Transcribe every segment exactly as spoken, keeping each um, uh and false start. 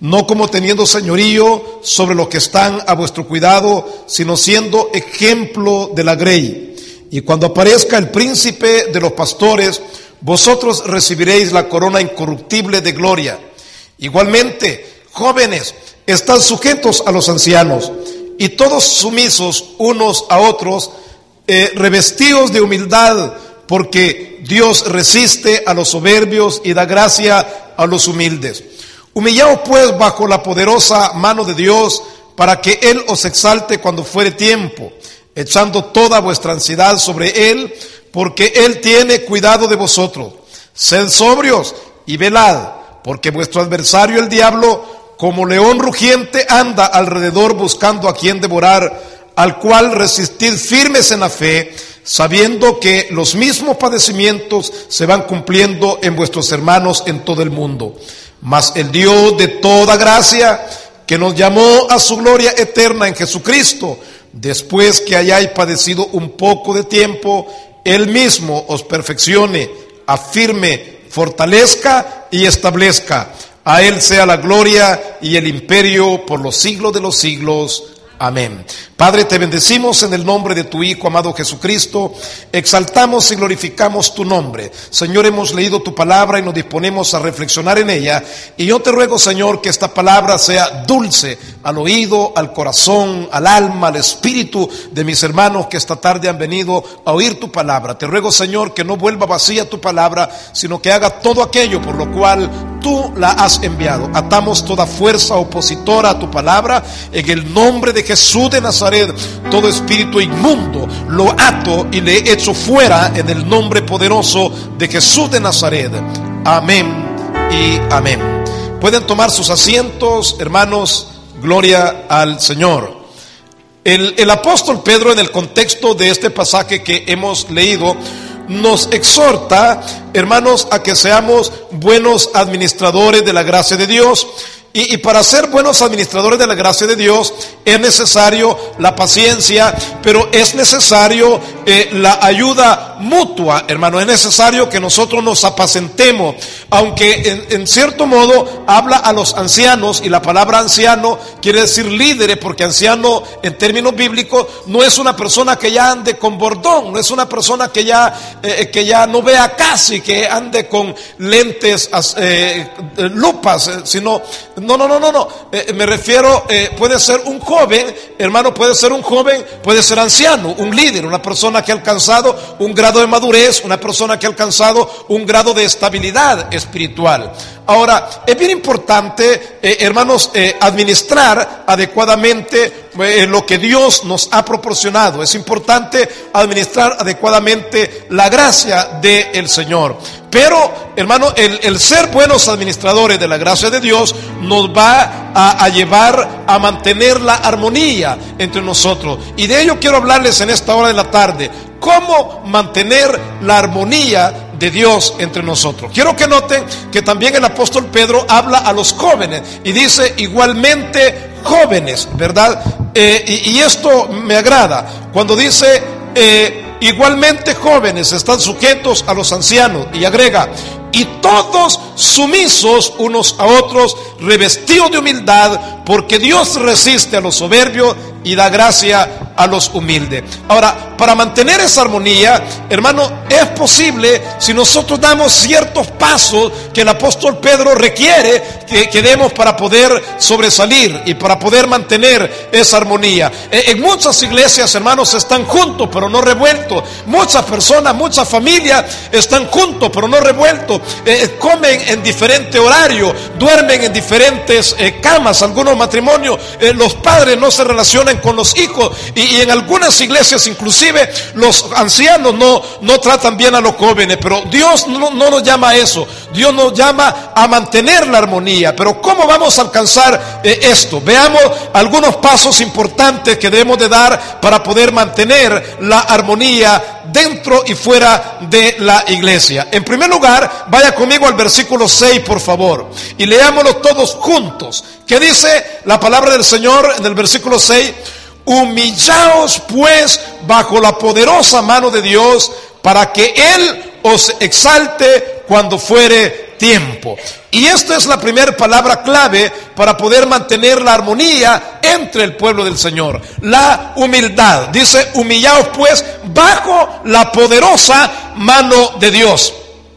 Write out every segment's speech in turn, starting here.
no como teniendo señorío sobre los que están a vuestro cuidado, sino siendo ejemplo de la grey. Y cuando aparezca el príncipe de los pastores, vosotros recibiréis la corona incorruptible de gloria. Igualmente, jóvenes, estad sujetos a los ancianos, y todos sumisos unos a otros, eh, revestidos de humildad, porque Dios resiste a los soberbios y da gracia a los humildes. Humillaos pues bajo la poderosa mano de Dios, para que Él os exalte cuando fuere tiempo, echando toda vuestra ansiedad sobre Él, porque Él tiene cuidado de vosotros. Sed sobrios y velad, porque vuestro adversario el diablo, como león rugiente, anda alrededor buscando a quien devorar, al cual resistid firmes en la fe, sabiendo que los mismos padecimientos se van cumpliendo en vuestros hermanos en todo el mundo. Mas el Dios de toda gracia, que nos llamó a su gloria eterna en Jesucristo, después que hayáis padecido un poco de tiempo, Él mismo os perfeccione, afirme, fortalezca y establezca. A Él sea la gloria y el imperio por los siglos de los siglos. Amén. Padre, te bendecimos en el nombre de tu Hijo amado Jesucristo. Exaltamos y glorificamos tu nombre. Señor, hemos leído tu palabra y nos disponemos a reflexionar en ella. Y yo te ruego, Señor, que esta palabra sea dulce al oído, al corazón, al alma, al espíritu de mis hermanos que esta tarde han venido a oír tu palabra. Te ruego, Señor, que no vuelva vacía tu palabra, sino que haga todo aquello por lo cual tú la has enviado. Atamos toda fuerza opositora a tu palabra en el nombre de Jesús de Nazaret. Todo espíritu inmundo lo ato y le echo fuera en el nombre poderoso de Jesús de Nazaret. Amén y amén. Pueden tomar sus asientos, hermanos. Gloria al Señor. El, el apóstol Pedro, en el contexto de este pasaje que hemos leído, nos exhorta, hermanos, a que seamos buenos administradores de la gracia de Dios. Y, y para ser buenos administradores de la gracia de Dios es necesario la paciencia, pero es necesario eh, la ayuda mutua, hermano. Es necesario que nosotros nos apacentemos, aunque en, en cierto modo habla a los ancianos, y la palabra anciano quiere decir líderes, porque anciano en términos bíblicos no es una persona que ya ande con bordón, no es una persona que ya, eh, que ya no vea casi, que ande con lentes, eh, lupas, eh, sino... No, no, no, no, no. Eh, me refiero, eh, puede ser un joven, hermano, puede ser un joven, puede ser anciano, un líder, una persona que ha alcanzado un grado de madurez, una persona que ha alcanzado un grado de estabilidad espiritual. Ahora, es bien importante, eh, hermanos, eh, administrar adecuadamente eh, lo que Dios nos ha proporcionado. Es importante administrar adecuadamente la gracia del Señor. Pero, hermano, el, el ser buenos administradores de la gracia de Dios nos va a, a llevar a mantener la armonía entre nosotros. Y de ello quiero hablarles en esta hora de la tarde. ¿Cómo mantener la armonía de Dios entre nosotros? Quiero que noten que también el apóstol Pedro habla a los jóvenes y dice igualmente jóvenes, ¿verdad? Eh, y, y esto me agrada. Cuando dice... Eh, Igualmente jóvenes, están sujetos a los ancianos, y agrega, y todos sumisos unos a otros, revestidos de humildad, porque Dios resiste a los soberbios y da gracia a los humildes. Ahora, para mantener esa armonía, hermano, es posible si nosotros damos ciertos pasos que el apóstol Pedro requiere que, que demos para poder sobresalir y para poder mantener esa armonía. En muchas iglesias, hermanos, están juntos pero no revueltos. Muchas personas, muchas familias están juntos pero no revueltos. Eh, comen en diferente horario, duermen en diferentes eh, camas. Algunos matrimonios, eh, los padres no se relacionan con los hijos, y, y en algunas iglesias inclusive los ancianos no, no tratan bien a los jóvenes. Pero Dios no, no nos llama a eso. Dios nos llama a mantener la armonía. Pero ¿cómo vamos a alcanzar eh, esto? Veamos algunos pasos importantes que debemos de dar para poder mantener la armonía dentro y fuera de la iglesia. En primer lugar, vaya conmigo al versículo seis, por favor, y leámoslo todos juntos. ¿Qué dice la palabra del Señor en el versículo seis? Humillaos pues bajo la poderosa mano de Dios, para que Él os exalte cuando fuere tiempo. Y esta es la primera palabra clave para poder mantener la armonía entre el pueblo del Señor. La humildad. Dice, humillaos pues bajo la poderosa mano de Dios.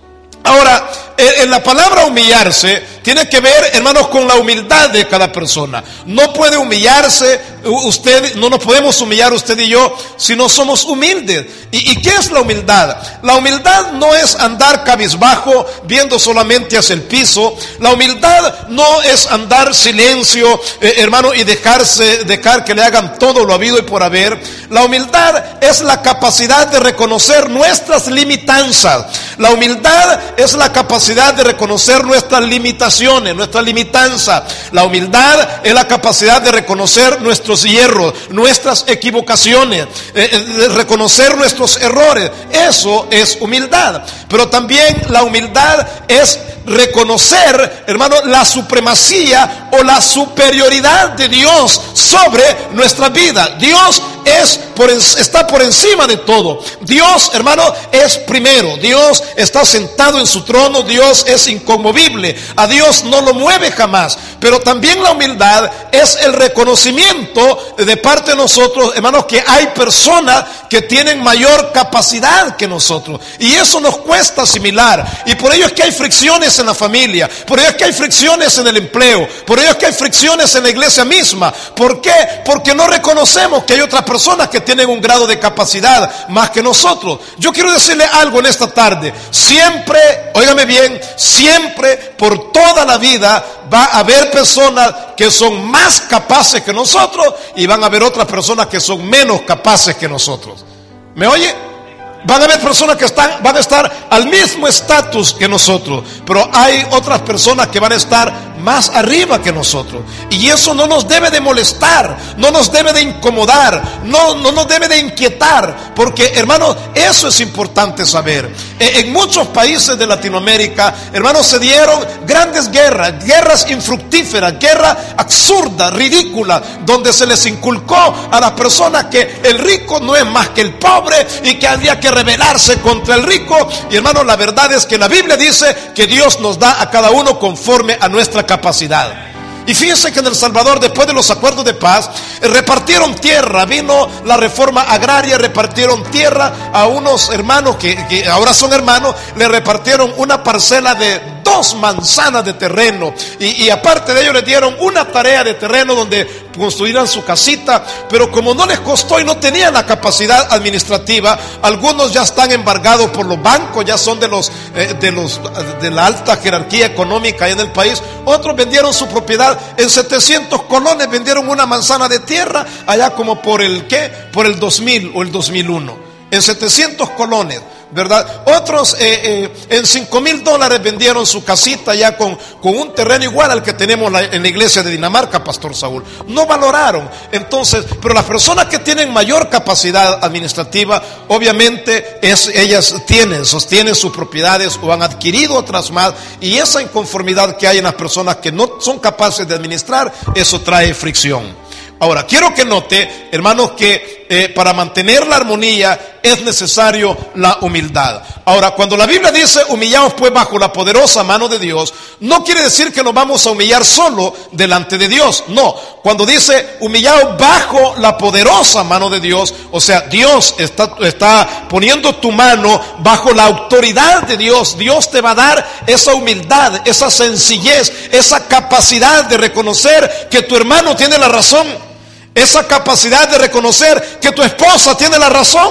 Ahora, en la palabra humillarse tiene que ver, hermanos, con la humildad de cada persona. No puede humillarse usted, no nos podemos humillar usted y yo si no somos humildes. ¿Y, y qué es la humildad? La humildad no es andar cabizbajo viendo solamente hacia el piso. La humildad no es andar silencio, eh, hermano, y dejarse, dejar que le hagan todo lo habido y por haber. La humildad es la capacidad de reconocer nuestras limitanzas. La humildad es la capacidad de reconocer nuestras limitaciones, nuestra limitanza. La humildad es la capacidad de reconocer nuestros hierros, nuestras equivocaciones, eh, eh, reconocer nuestros errores. Eso es humildad. Pero también la humildad es reconocer, hermano, la supremacía o la superioridad de Dios sobre nuestra vida. Dios es por, está por encima de todo. Dios, hermano, es primero. Dios está sentado en su trono. Dios es inconmovible. A Dios no lo mueve jamás. Pero también la humildad es el reconocimiento de parte de nosotros, hermanos, que hay personas que tienen mayor capacidad que nosotros. Y eso nos cuesta asimilar. Y por ello es que hay fricciones en la familia. Por ello es que hay fricciones en el empleo. Por ello es que hay fricciones en la iglesia misma. ¿Por qué? Porque no reconocemos que hay otras personas que tienen un grado de capacidad más que nosotros. Yo quiero decirle algo en esta tarde. Siempre, óigame bien, siempre por toda la vida va a haber personas que son más capaces que nosotros y van a haber otras personas que son menos capaces que nosotros. ¿Me oye? Van a haber personas que están, van a estar al mismo estatus que nosotros, pero hay otras personas que van a estar más arriba que nosotros. Y eso no nos debe de molestar, no nos debe de incomodar, no, no nos debe de inquietar, porque, hermanos, eso es importante saber. En muchos países de Latinoamérica, hermanos, se dieron grandes guerras, guerras infructíferas, guerras absurdas, ridículas, donde se les inculcó a las personas que el rico no es más que el pobre y que había que rebelarse contra el rico. Y, hermanos, la verdad es que la Biblia dice que Dios nos da a cada uno conforme a nuestra capacidad. Y fíjense que en El Salvador, después de los acuerdos de paz, repartieron tierra. Vino la reforma agraria, repartieron tierra a unos hermanos que, que ahora son hermanos. Le repartieron una parcela de dos manzanas de terreno, y, y aparte de ello les dieron una tarea de terreno donde construyeran su casita. Pero como no les costó y no tenían la capacidad administrativa, algunos ya están embargados por los bancos, ya son de los eh, de los de la alta jerarquía económica en el país. Otros vendieron su propiedad en setecientos colones, vendieron una manzana de tierra allá como por el ¿qué? Por el dos mil o el dos mil uno, en setecientos colones, ¿verdad? Otros eh, eh, en cinco mil dólares vendieron su casita ya con, con un terreno igual al que tenemos la, en la iglesia de Dinamarca, Pastor Saúl. No valoraron. Entonces, pero las personas que tienen mayor capacidad administrativa, obviamente es, ellas tienen, sostienen sus propiedades o han adquirido otras más, y esa inconformidad que hay en las personas que no son capaces de administrar, eso trae fricción. Ahora, quiero que note, hermanos, que eh, para mantener la armonía es necesario la humildad. Ahora, cuando la Biblia dice humillaos pues bajo la poderosa mano de Dios, no quiere decir que nos vamos a humillar solo delante de Dios. No, cuando dice humillaos bajo la poderosa mano de Dios, o sea, Dios está, está poniendo tu mano bajo la autoridad de Dios. Dios te va a dar esa humildad, esa sencillez, esa capacidad de reconocer que tu hermano tiene la razón. Esa capacidad de reconocer que tu esposa tiene la razón.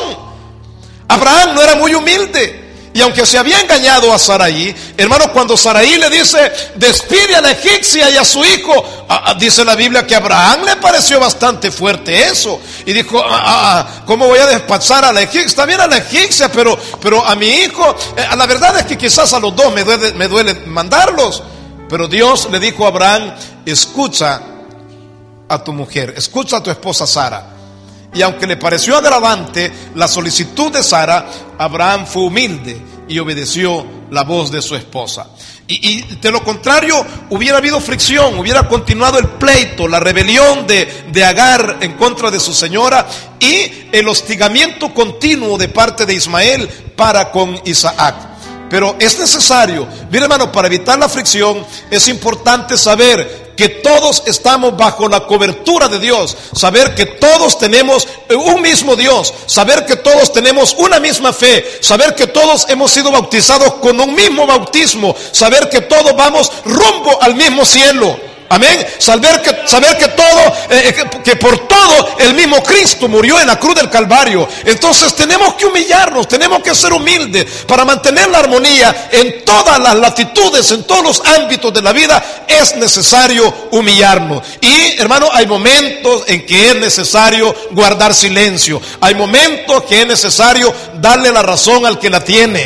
Abraham no era muy humilde, y aunque se había engañado a Saraí, hermano, cuando Saraí le dice despide a la egipcia y a su hijo, ah, dice la Biblia que a Abraham le pareció bastante fuerte eso, y dijo, ah, ah, ¿cómo voy a despachar a la egipcia? Está bien a la egipcia, pero, pero a mi hijo, eh, la verdad es que quizás a los dos me duele, me duele mandarlos. Pero Dios le dijo a Abraham, escucha a tu mujer, escucha a tu esposa Sara. Y aunque le pareció agravante la solicitud de Sara, Abraham fue humilde y obedeció la voz de su esposa. Y, y de lo contrario hubiera habido fricción, hubiera continuado el pleito, la rebelión de, de Agar en contra de su señora y el hostigamiento continuo de parte de Ismael para con Isaac. Pero es necesario, mire hermano, para evitar la fricción, es importante saber que todos estamos bajo la cobertura de Dios, saber que todos tenemos un mismo Dios, saber que todos tenemos una misma fe, saber que todos hemos sido bautizados con un mismo bautismo, saber que todos vamos rumbo al mismo cielo. Amén. Saber que, saber que todo, eh, que, que por todo el mismo Cristo murió en la cruz del Calvario. Entonces tenemos que humillarnos, tenemos que ser humildes para mantener la armonía en todas las latitudes, en todos los ámbitos de la vida. Es necesario humillarnos. Y hermano, hay momentos en que es necesario guardar silencio. Hay momentos que es necesario darle la razón al que la tiene.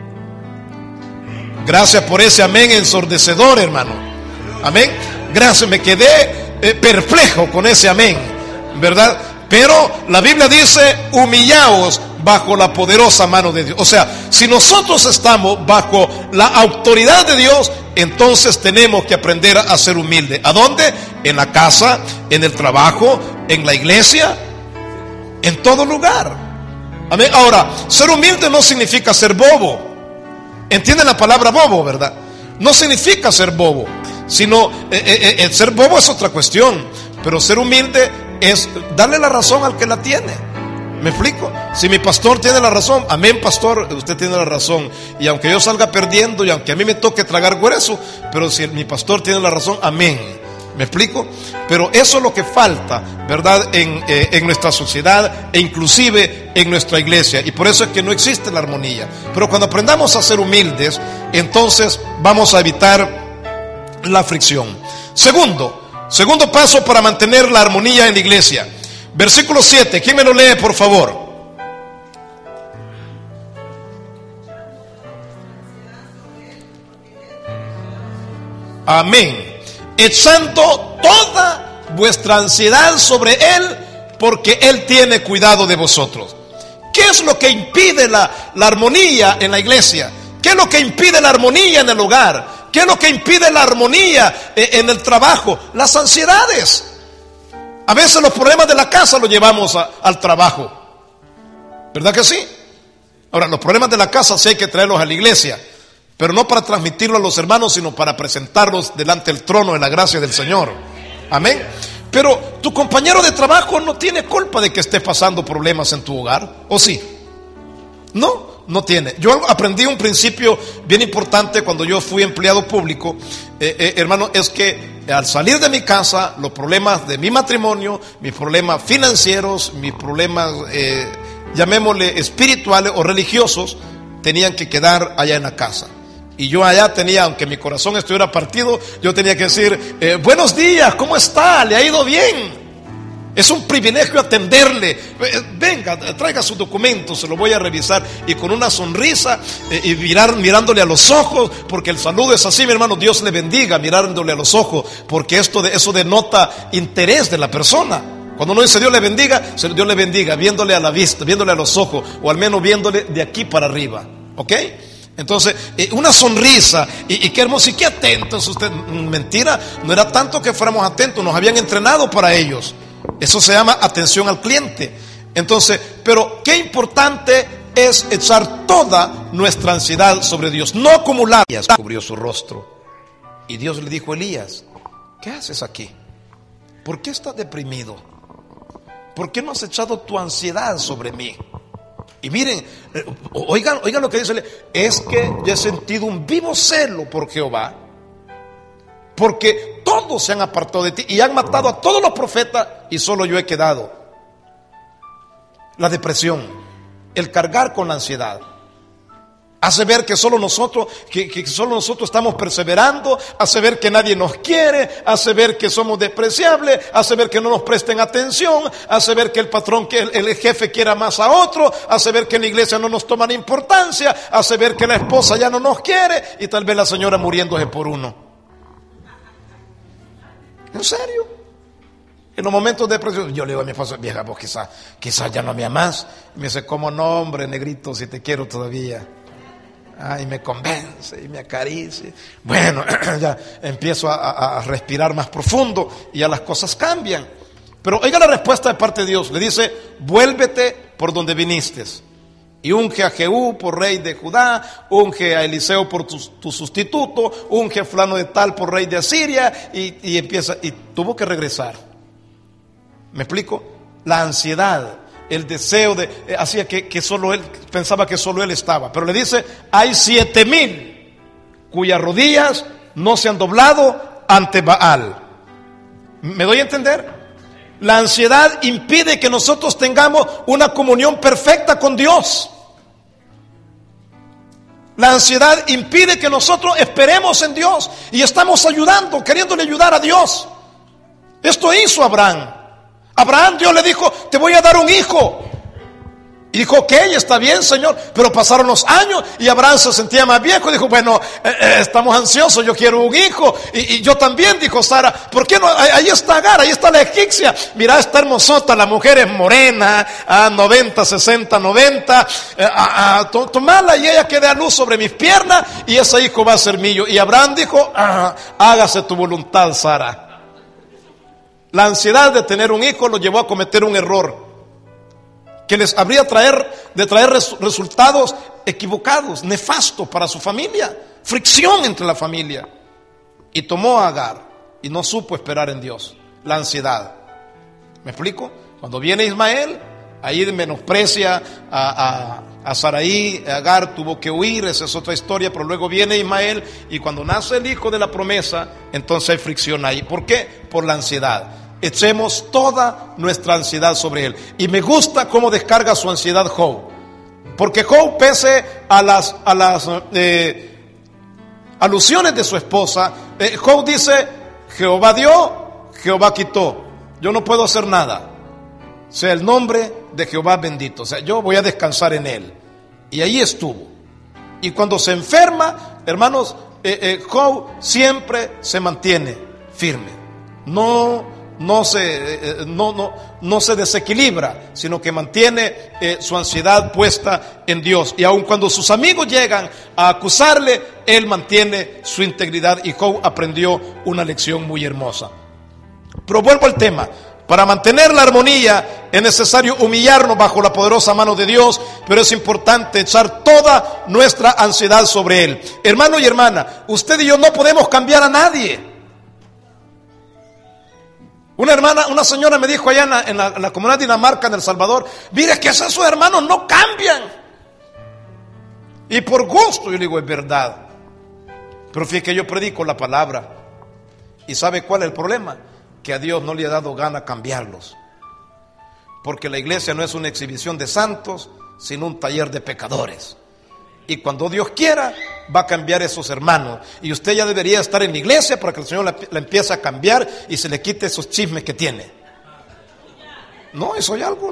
Gracias por ese amén ensordecedor, hermano. Amén. Gracias, me quedé eh, perplejo con ese amén, ¿verdad? Pero la Biblia dice, humillaos bajo la poderosa mano de Dios. O sea, si nosotros estamos bajo la autoridad de Dios, entonces tenemos que aprender a ser humildes. ¿A dónde? En la casa, en el trabajo, en la iglesia, en todo lugar. Amén. Ahora, ser humilde no significa ser bobo. ¿Entienden la palabra bobo, verdad? No significa ser bobo, sino eh, eh, eh, ser bobo es otra cuestión, pero ser humilde es darle la razón al que la tiene. ¿Me explico? Si mi pastor tiene la razón, amén pastor, usted tiene la razón, y aunque yo salga perdiendo y aunque a mí me toque tragar grueso, pero si mi pastor tiene la razón, amén. ¿Me explico? Pero eso es lo que falta, ¿verdad? En, eh, en nuestra sociedad e inclusive en nuestra iglesia. Y por eso es que no existe la armonía. Pero cuando aprendamos a ser humildes, entonces vamos a evitar la fricción. Segundo, segundo paso para mantener la armonía en la iglesia. Versículo siete, ¿quién me lo lee, por favor? Amén. Echando toda vuestra ansiedad sobre Él, porque Él tiene cuidado de vosotros. ¿Qué es lo que impide la, la armonía en la iglesia? ¿Qué es lo que impide la armonía en el hogar? ¿Qué es lo que impide la armonía en el trabajo? Las ansiedades. A veces los problemas de la casa los llevamos a, al trabajo, ¿verdad que sí? Ahora, los problemas de la casa sí hay que traerlos a la iglesia, pero no para transmitirlos a los hermanos, sino para presentarlos delante del trono de la gracia del Señor. Amén. Pero tu compañero de trabajo no tiene culpa de que estés pasando problemas en tu hogar, ¿o sí? No, no tiene. Yo aprendí un principio bien importante cuando yo fui empleado público, eh, eh, hermano, es que al salir de mi casa, los problemas de mi matrimonio, mis problemas financieros, mis problemas, eh, llamémosle espirituales o religiosos, tenían que quedar allá en la casa. Y yo allá tenía, aunque mi corazón estuviera partido, yo tenía que decir, eh, buenos días, ¿cómo está? ¿Le ha ido bien? Es un privilegio atenderle. Eh, venga, traiga sus documentos, se lo voy a revisar. Y con una sonrisa eh, y mirar, mirándole a los ojos, porque el saludo es así, mi hermano, Dios le bendiga, mirándole a los ojos, porque esto de, eso denota interés de la persona. Cuando uno dice Dios le bendiga, Dios le bendiga, viéndole a la vista, viéndole a los ojos, o al menos viéndole de aquí para arriba. ¿Ok? Entonces, eh, una sonrisa, y, y qué hermoso, y qué atentos usted. Mentira, no era tanto que fuéramos atentos, nos habían entrenado para ellos. Eso se llama atención al cliente. Entonces, pero qué importante es echar toda nuestra ansiedad sobre Dios, no acumular. Elías cubrió su rostro y Dios le dijo a Elías, ¿qué haces aquí? ¿Por qué estás deprimido? ¿Por qué no has echado tu ansiedad sobre mí? Y miren, oigan, oigan lo que dice, es que yo he sentido un vivo celo por Jehová, porque todos se han apartado de ti y han matado a todos los profetas y solo yo he quedado. La depresión, el cargar con la ansiedad, hace ver que solo nosotros, que, que solo nosotros estamos perseverando, hace ver que nadie nos quiere, hace ver que somos despreciables, hace ver que no nos presten atención, hace ver que el patrón, que el, el jefe quiera más a otro, hace ver que en la iglesia no nos toman importancia, hace ver que la esposa ya no nos quiere y tal vez la señora muriéndose por uno. ¿En serio? En los momentos de depresión, yo le digo a mi esposa, vieja, vos quizás quizás ya no me amás. Y me dice, ¿cómo no, hombre, negrito, si te quiero todavía? Ah, y me convence y me acaricia. Bueno, ya empiezo a, a, a respirar más profundo y ya las cosas cambian. Pero oiga la respuesta de parte de Dios. Le dice, vuélvete por donde viniste Y unge a Jehú por rey de Judá, unge a Eliseo por tu, tu sustituto, unge a fulano de tal por rey de Asiria, y, y empieza, y tuvo que regresar. ¿Me explico? La ansiedad, el deseo de, eh, hacía que, que solo él, pensaba que solo él estaba. Pero le dice, hay siete mil cuyas rodillas no se han doblado ante Baal. ¿Me doy a entender? La ansiedad impide que nosotros tengamos una comunión perfecta con Dios. La ansiedad impide que nosotros esperemos en Dios y estamos ayudando, queriéndole ayudar a Dios. Esto hizo Abraham. Abraham, Dios le dijo, te voy a dar un hijo. Y dijo, ok, está bien, Señor. Pero pasaron los años y Abraham se sentía más viejo y dijo, bueno, eh, eh, estamos ansiosos, yo quiero un hijo. Y, y yo también, dijo Sara, ¿por qué no? Ahí está Agar, ahí está la egipcia. Mira, está hermosota, la mujer es morena, a noventa, sesenta, noventa. Eh, a, a, to, tomala y ella que dé a luz sobre mis piernas y ese hijo va a ser mío. Y Abraham dijo, ah, hágase tu voluntad, Sara. La ansiedad de tener un hijo lo llevó a cometer un error que les habría traer, de traer res, resultados equivocados, nefastos para su familia, fricción entre la familia. Y tomó a Agar y no supo esperar en Dios. La ansiedad. ¿Me explico? Cuando viene Ismael, ahí menosprecia a, a, a Saraí. Agar tuvo que huir, esa es otra historia, pero luego viene Ismael y cuando nace el hijo de la promesa, entonces hay fricción ahí. ¿Por qué? Por la ansiedad. Echemos toda nuestra ansiedad sobre él. Y me gusta cómo descarga su ansiedad Job, porque Job, pese a las, a las eh, alusiones de su esposa, eh, Job dice, Jehová dio, Jehová quitó, yo no puedo hacer nada, sea el nombre de Jehová bendito. O sea, yo voy a descansar en él. Y ahí estuvo. Y cuando se enferma, hermanos, eh, eh, Job siempre se mantiene firme. No No se, eh, no, no, no se desequilibra, sino que mantiene eh, su ansiedad puesta en Dios. Y aun cuando sus amigos llegan a acusarle, él mantiene su integridad. Y Job aprendió una lección muy hermosa. Pero vuelvo al tema. Para mantener la armonía es necesario humillarnos bajo la poderosa mano de Dios, pero es importante echar toda nuestra ansiedad sobre Él. Hermano y hermana, usted y yo no podemos cambiar a nadie. Una hermana, una señora me dijo allá en la, en la, en la comunidad de Dinamarca, en El Salvador, mire que esos hermanos no cambian. Y por gusto, yo le digo, es verdad. Pero fíjate que yo predico la palabra. ¿Y sabe cuál es el problema? Que a Dios no le ha dado gana cambiarlos. Porque la iglesia no es una exhibición de santos, sino un taller de pecadores. Y cuando Dios quiera, va a cambiar esos hermanos. Y usted ya debería estar en la iglesia para que el Señor la, la empiece a cambiar y se le quite esos chismes que tiene. No, eso hay algo.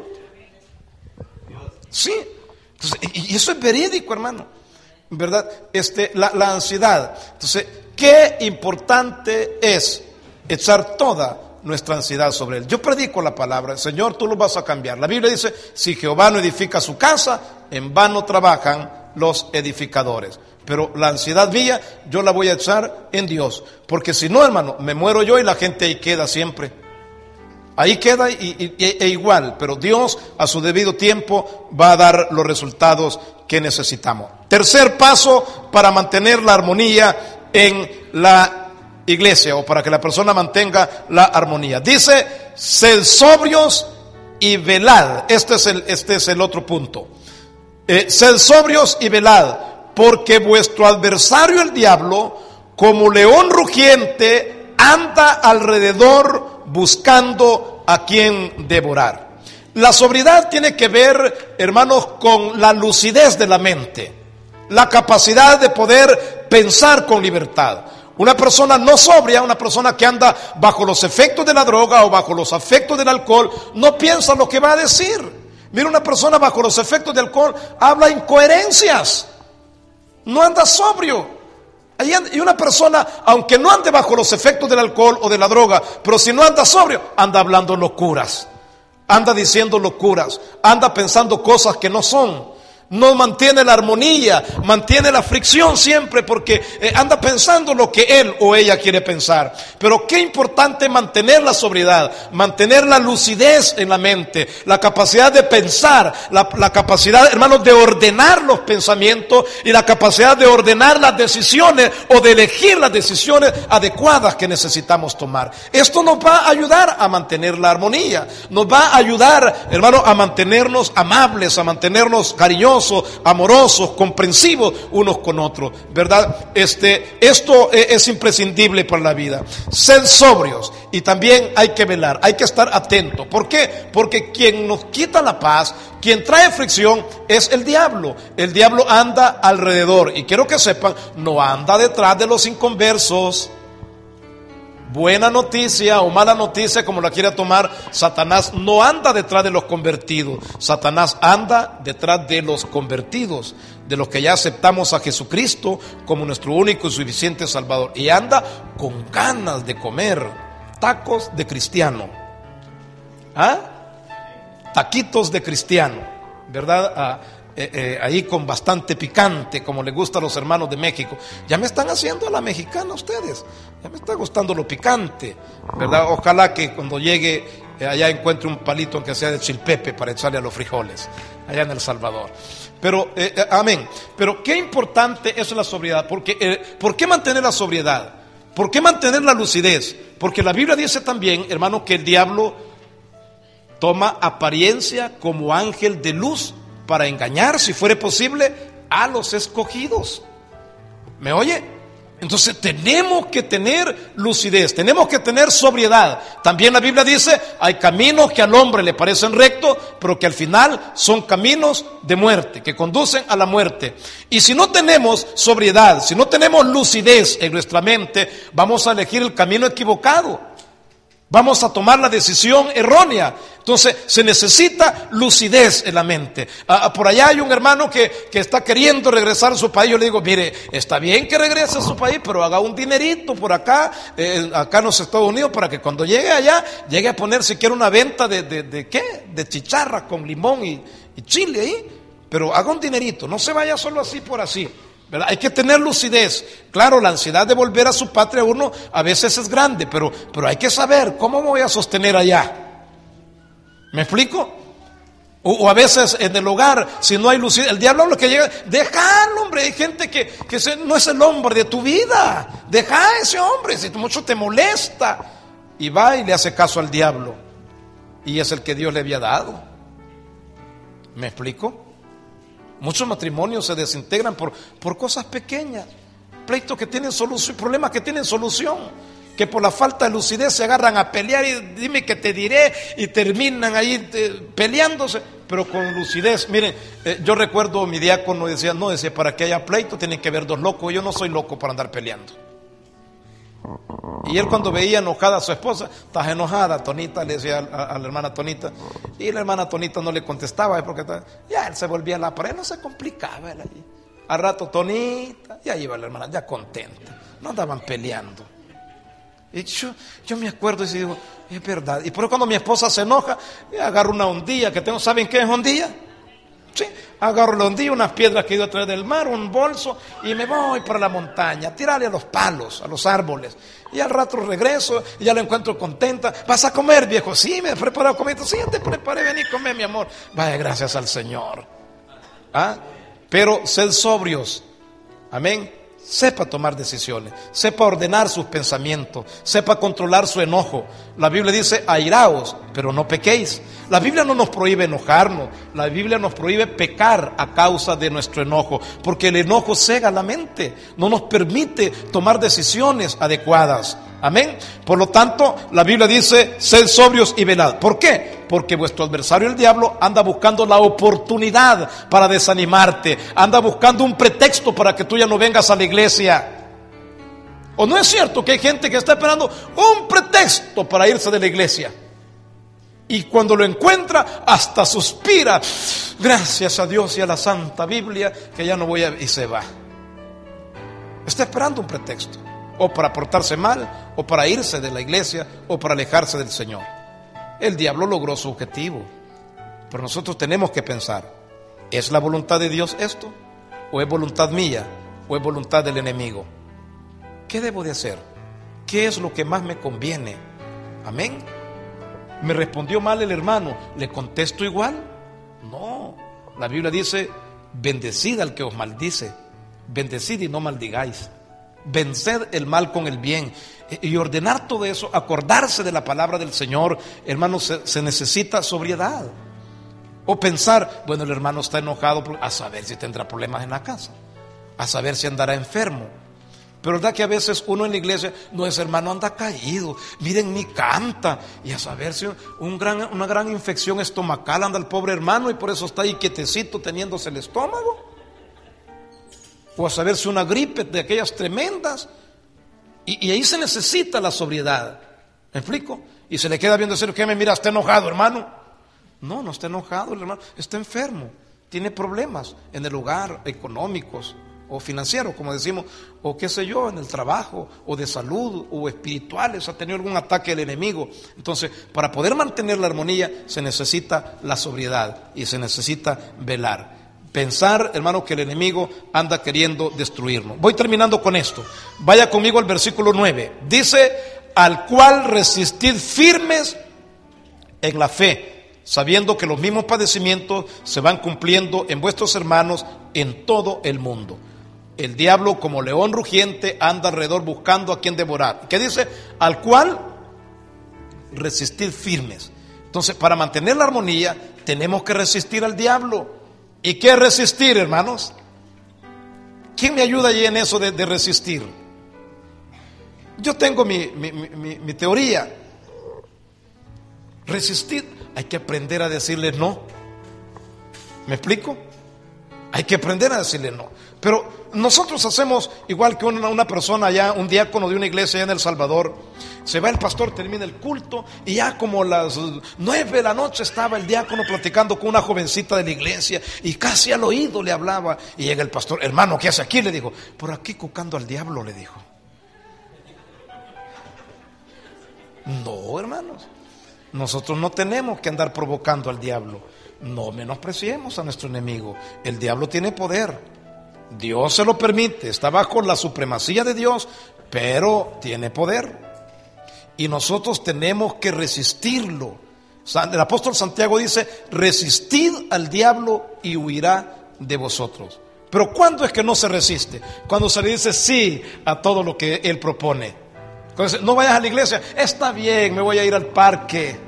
Sí. Entonces, y, y eso es verídico, hermano. ¿Verdad? Este, la, la ansiedad. Entonces, qué importante es echar toda nuestra ansiedad sobre Él. Yo predico la palabra, Señor, tú lo vas a cambiar. La Biblia dice, si Jehová no edifica su casa, en vano trabajan los edificadores. Pero la ansiedad mía, yo la voy a echar en Dios. Porque si no, hermano, me muero yo y la gente ahí queda siempre. Ahí queda y, y, e igual. Pero Dios, a su debido tiempo, va a dar los resultados que necesitamos. Tercer paso para mantener la armonía en la iglesia, o para que la persona mantenga la armonía. Dice, sed sobrios y velad. Este es el, este es el otro punto. Eh, sed sobrios y velad, porque vuestro adversario el diablo, como león rugiente, anda alrededor buscando a quien devorar. La sobriedad tiene que ver, hermanos, con la lucidez de la mente, la capacidad de poder pensar con libertad. Una persona no sobria, una persona que anda bajo los efectos de la droga o bajo los efectos del alcohol, no piensa lo que va a decir. Mira, una persona bajo los efectos del alcohol habla incoherencias, no anda sobrio. Y una persona, aunque no ande bajo los efectos del alcohol o de la droga, pero si no anda sobrio, anda hablando locuras, anda diciendo locuras, anda pensando cosas que no son. no mantiene la armonía, mantiene la fricción siempre porque eh, anda pensando lo que él o ella quiere pensar. Pero qué importante mantener la sobriedad, mantener la lucidez en la mente, la capacidad de pensar, la, la capacidad, hermanos, de ordenar los pensamientos y la capacidad de ordenar las decisiones o de elegir las decisiones adecuadas que necesitamos tomar. Esto nos va a ayudar a mantener la armonía, nos va a ayudar, hermanos, a mantenernos amables, a mantenernos cariñosos, amorosos, comprensivos unos con otros, ¿verdad? Este, esto es imprescindible para la vida. Ser sobrios, y también hay que velar, hay que estar atentos. ¿Por qué? Porque quien nos quita la paz, quien trae fricción es el diablo. El diablo anda alrededor, y quiero que sepan, no anda detrás de los inconversos. Buena noticia o mala noticia, como la quiera tomar, Satanás no anda detrás de los convertidos. Satanás anda detrás de los convertidos, de los que ya aceptamos a Jesucristo como nuestro único y suficiente Salvador. Y anda con ganas de comer tacos de cristiano. ¿Ah? Taquitos de cristiano, ¿verdad? Ah, Eh, eh, ahí con bastante picante, como le gusta a los hermanos de México. Ya me están haciendo a la mexicana ustedes, ya me está gustando lo picante, ¿verdad? Ojalá que cuando llegue eh, allá encuentre un palito aunque sea de chilpepe para echarle a los frijoles, allá en El Salvador. Pero, eh, eh, amén, pero qué importante es la sobriedad, porque, eh, ¿por qué mantener la sobriedad? ¿Por qué mantener la lucidez? Porque la Biblia dice también, hermano, que el diablo toma apariencia como ángel de luz para engañar, si fuere posible, a los escogidos. ¿Me oye? Entonces tenemos que tener lucidez, tenemos que tener sobriedad. También la Biblia dice, hay caminos que al hombre le parecen rectos, pero que al final son caminos de muerte, que conducen a la muerte. Y si no tenemos sobriedad, si no tenemos lucidez en nuestra mente, vamos a elegir el camino equivocado. Vamos a tomar la decisión errónea. Entonces se necesita lucidez en la mente. Ah, por allá hay un hermano que, que está queriendo regresar a su país. Yo le digo, mire, está bien que regrese a su país, pero haga un dinerito por acá, eh, acá en los Estados Unidos, para que cuando llegue allá, llegue a poner siquiera una venta de, de, de ¿qué? De chicharra con limón y, y chile ahí. Pero haga un dinerito, no se vaya solo así por así, ¿verdad? Hay que tener lucidez. Claro, la ansiedad de volver a su patria uno a veces es grande, pero, pero hay que saber cómo me voy a sostener allá. ¿Me explico? O, o a veces en el hogar, si no hay lucidez, el diablo lo que llega, déjalo, hombre. Hay gente que, que se, no es el hombre de tu vida. Deja a ese hombre, si mucho te molesta. Y va y le hace caso al diablo. Y es el que Dios le había dado. ¿Me explico? Muchos matrimonios se desintegran por, por cosas pequeñas, pleitos que tienen solución, problemas que tienen solución, que por la falta de lucidez se agarran a pelear y dime que te diré y terminan ahí eh, peleándose, pero con lucidez. Miren, eh, yo recuerdo mi diácono decía, no, decía, para que haya pleito tienen que haber dos locos. Yo no soy loco para andar peleando. Y él, cuando veía enojada a su esposa, estás enojada, Tonita, le decía a, a la hermana Tonita, y la hermana Tonita no le contestaba, porque ya él se volvía a la pared, no se complicaba él allí. Al rato, Tonita, ya iba la hermana, ya contenta, no andaban peleando. Y yo, yo me acuerdo y digo, es verdad. Y por eso cuando mi esposa se enoja, agarro una hondilla que tengo. ¿Saben qué es hondilla? Sí, agarro la hondilla, unas piedras que he ido a traer del mar, un bolso, y me voy para la montaña, tirarle a los palos, a los árboles. Y al rato regreso y ya la encuentro contenta. ¿Vas a comer, viejo? Sí, me he preparado comida. Sí, ya te preparé, ven y come, mi amor. Vaya, gracias al Señor. ¿Ah? Pero sed sobrios. Amén. Sepa tomar decisiones, sepa ordenar sus pensamientos, sepa controlar su enojo. La Biblia dice, airaos, pero no pequéis. La Biblia no nos prohíbe enojarnos, la Biblia nos prohíbe pecar a causa de nuestro enojo, porque el enojo cega la mente, no nos permite tomar decisiones adecuadas. Amén. Por lo tanto, la Biblia dice, sed sobrios y velad. ¿Por qué? Porque vuestro adversario, el diablo, anda buscando la oportunidad para desanimarte, anda buscando un pretexto para que tú ya no vengas a la iglesia. ¿O no es cierto que hay gente que está esperando un pretexto para irse de la iglesia? Y cuando lo encuentra, hasta suspira, gracias a Dios y a la Santa Biblia, que ya no voy a... y se va. Está esperando un pretexto, o para portarse mal, o para irse de la iglesia, o para alejarse del Señor. El diablo logró su objetivo, pero nosotros tenemos que pensar, ¿Es la voluntad de Dios esto? ¿O es voluntad mía? ¿O es voluntad del enemigo? ¿Qué debo de hacer? ¿Qué es lo que más me conviene? Amén. ¿Me respondió mal el hermano? ¿Le contesto igual? No. La Biblia dice: bendecid al que os maldice, bendecid y no maldigáis, venced el mal con el bien. Y ordenar todo eso, acordarse de la palabra del Señor, hermanos, se, se necesita sobriedad. O pensar, bueno, el hermano está enojado, a saber si tendrá problemas en la casa, a saber si andará enfermo. Pero verdad que a veces uno en la iglesia, no, ese hermano anda caído, miren, ni canta, y a saber si un gran, una gran infección estomacal anda el pobre hermano y por eso está ahí quietecito teniéndose el estómago. O a saber si una gripe de aquellas tremendas. Y, y ahí se necesita la sobriedad. ¿Me explico? Y se le queda viendo decir, ¿qué me mira? ¿Está enojado, hermano? No, no está enojado el hermano, está enfermo, tiene problemas en el hogar, económicos o financieros, como decimos, o qué sé yo, en el trabajo, o de salud, o espirituales, ha tenido algún ataque del enemigo. Entonces, para poder mantener la armonía se necesita la sobriedad y se necesita velar. Pensar, hermano, que el enemigo anda queriendo destruirnos. Voy terminando con esto. Vaya conmigo al versículo nueve. Dice: al cual resistid firmes en la fe, sabiendo que los mismos padecimientos se van cumpliendo en vuestros hermanos en todo el mundo. El diablo, como león rugiente, anda alrededor buscando a quien devorar. ¿Qué dice? Al cual resistid firmes. Entonces, para mantener la armonía, tenemos que resistir al diablo. ¿Y qué es resistir, hermanos? ¿Quién me ayuda allí en eso de, de resistir? Yo tengo mi, mi, mi, mi teoría. Resistir, hay que aprender a decirle no. ¿Me explico? Hay que aprender a decirle no. Pero nosotros hacemos igual que una, una persona allá, un diácono de una iglesia allá en El Salvador. Se va el pastor, termina el culto y ya como las nueve de la noche estaba el diácono platicando con una jovencita de la iglesia y casi al oído le hablaba. Y llega el pastor, hermano, ¿qué hace aquí? Le dijo, por aquí cucando al diablo, le dijo. No, hermanos, nosotros no tenemos que andar provocando al diablo. No menospreciemos a nuestro enemigo. El diablo tiene poder. Dios se lo permite, está bajo la supremacía de Dios, pero tiene poder. Y nosotros tenemos que resistirlo. El apóstol Santiago dice: resistid al diablo y huirá de vosotros. Pero ¿cuándo es que no se resiste? Cuando se le dice sí a todo lo que él propone. Entonces, no vayas a la iglesia, está bien, me voy a ir al parque.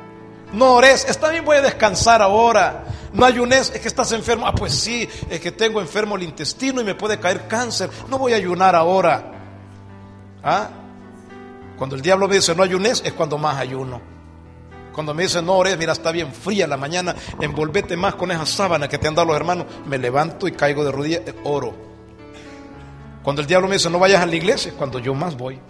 No ores, está bien, voy a descansar ahora. No ayunes, es que estás enfermo. Ah, pues sí, es que tengo enfermo el intestino y me puede caer cáncer. No voy a ayunar ahora. ¿Ah? Cuando el diablo me dice no ayunes, es cuando más ayuno. Cuando me dice no ores, mira, está bien fría la mañana, envolvete más con esa sábana que te han dado los hermanos. Me levanto y caigo de rodillas, oro. Cuando el diablo me dice no vayas a la iglesia, es cuando yo más voy.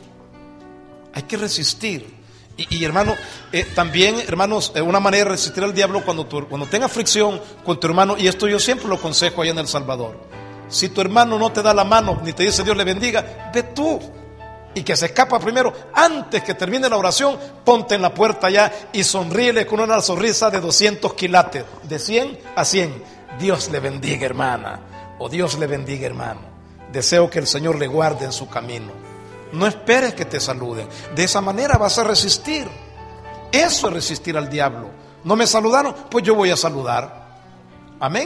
Hay que resistir. Y, y hermano, eh, también, hermanos, eh, una manera de resistir al diablo cuando, tu, cuando tenga fricción con tu hermano, y esto yo siempre lo aconsejo allá en El Salvador. Si tu hermano no te da la mano, ni te dice Dios le bendiga, ve tú. Y que se escapa primero, antes que termine la oración, ponte en la puerta allá y sonríele con una sonrisa de doscientos quilates, de cien a cien. Dios le bendiga, hermana, o Dios le bendiga, hermano. Deseo que el Señor le guarde en su camino. No esperes que te saluden. De esa manera vas a resistir. Eso es resistir al diablo. No me saludaron, pues yo voy a saludar. Amén.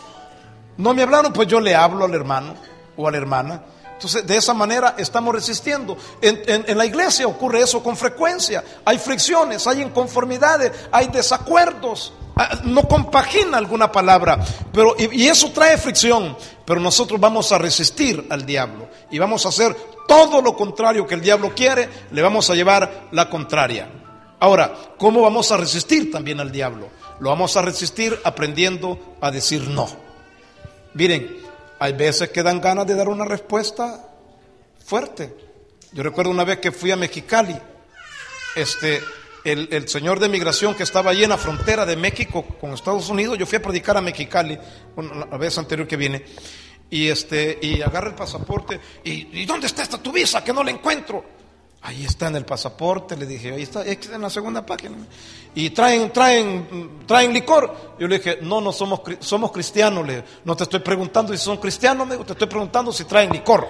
No me hablaron, pues yo le hablo al hermano o a la hermana. Entonces, de esa manera estamos resistiendo. En, en, en la iglesia ocurre eso con frecuencia. Hay fricciones, hay inconformidades, hay desacuerdos. No compagina alguna palabra, pero y, y eso trae fricción. Pero nosotros vamos a resistir al diablo y vamos a hacer todo lo contrario que el diablo quiere. Le vamos a llevar la contraria. Ahora, ¿cómo vamos a resistir también al diablo? Lo vamos a resistir aprendiendo a decir no. Miren, hay veces que dan ganas de dar una respuesta fuerte. Yo recuerdo una vez que fui a Mexicali, este, el, el señor de migración que estaba allí en la frontera de México con Estados Unidos, yo fui a predicar a Mexicali la vez anterior que vine, y este, y agarra el pasaporte, y, ¿y dónde está esta tu visa? Que no la encuentro. Ahí está en el pasaporte, le dije, ahí está, es en la segunda página. Y traen, traen, traen licor. Yo le dije, no, no somos, somos cristianos. Le, no te estoy preguntando si son cristianos, te estoy preguntando si traen licor.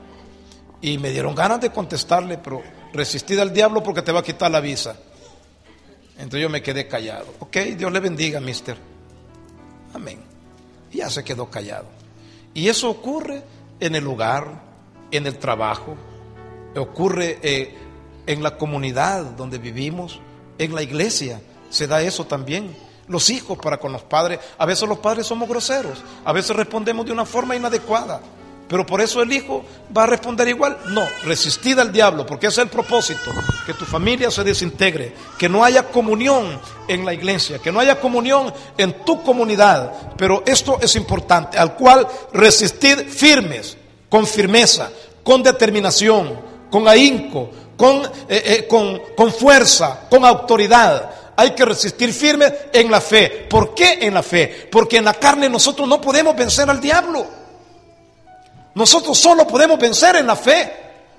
Y me dieron ganas de contestarle, pero resistid al diablo porque te va a quitar la visa. Entonces yo me quedé callado. Ok, Dios le bendiga, mister. Amén. Y ya se quedó callado. Y eso ocurre en el hogar, en el trabajo, ocurre eh, en la comunidad donde vivimos, en la iglesia. Se da eso también. Los hijos para con los padres. A veces los padres somos groseros. A veces respondemos de una forma inadecuada. Pero por eso el hijo va a responder igual. No, resistid al diablo, porque ese es el propósito, que tu familia se desintegre, que no haya comunión en la iglesia, que no haya comunión en tu comunidad. Pero esto es importante, al cual resistid firmes, con firmeza, con determinación, con ahínco, con, eh, eh, con, con fuerza, con autoridad. Hay que resistir firmes en la fe. ¿Por qué en la fe? Porque en la carne nosotros no podemos vencer al diablo. Nosotros solo podemos vencer en la fe.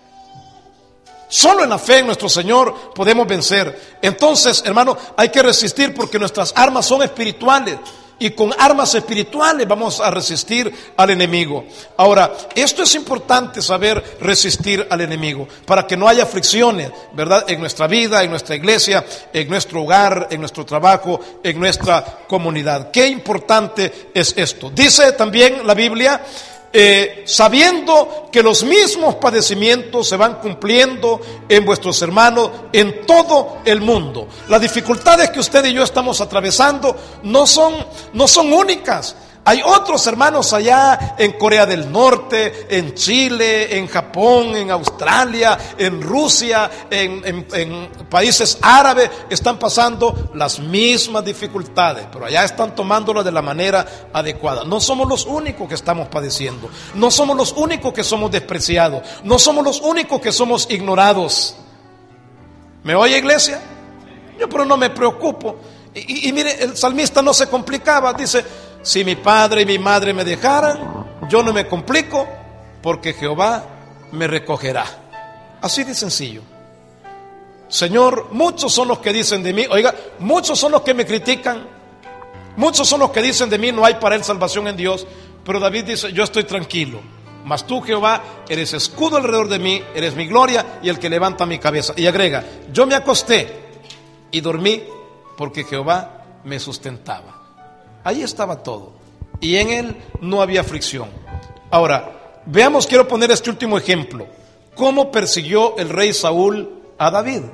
Solo en la fe en nuestro Señor podemos vencer. Entonces, hermano, hay que resistir porque nuestras armas son espirituales. Y con armas espirituales vamos a resistir al enemigo. Ahora, esto es importante saber resistir al enemigo, para que no haya fricciones, ¿verdad? En nuestra vida, en nuestra iglesia, en nuestro hogar, en nuestro trabajo, en nuestra comunidad. Qué importante es esto. Dice también la Biblia, Eh, sabiendo que los mismos padecimientos se van cumpliendo en vuestros hermanos en todo el mundo. Las dificultades que usted y yo estamos atravesando no son, no son únicas. Hay otros hermanos allá en Corea del Norte, en Chile, en Japón, en Australia, en Rusia, en, en, en países árabes, están pasando las mismas dificultades, pero allá están tomándolas de la manera adecuada. No somos los únicos que estamos padeciendo, no somos los únicos que somos despreciados, no somos los únicos que somos ignorados. ¿Me oye, iglesia? Yo pero no me preocupo. Y, y, y mire, el salmista no se complicaba, dice: si mi padre y mi madre me dejaran, yo no me complico, porque Jehová me recogerá. Así de sencillo. Señor, muchos son los que dicen de mí, oiga, muchos son los que me critican, muchos son los que dicen de mí, no hay para él salvación en Dios. Pero David dice, yo estoy tranquilo, mas tú, Jehová, eres escudo alrededor de mí, eres mi gloria y el que levanta mi cabeza. Y agrega, yo me acosté y dormí porque Jehová me sustentaba. Ahí estaba todo, y en él no había fricción. Ahora, veamos, quiero poner este último ejemplo. ¿Cómo persiguió el rey Saúl a David?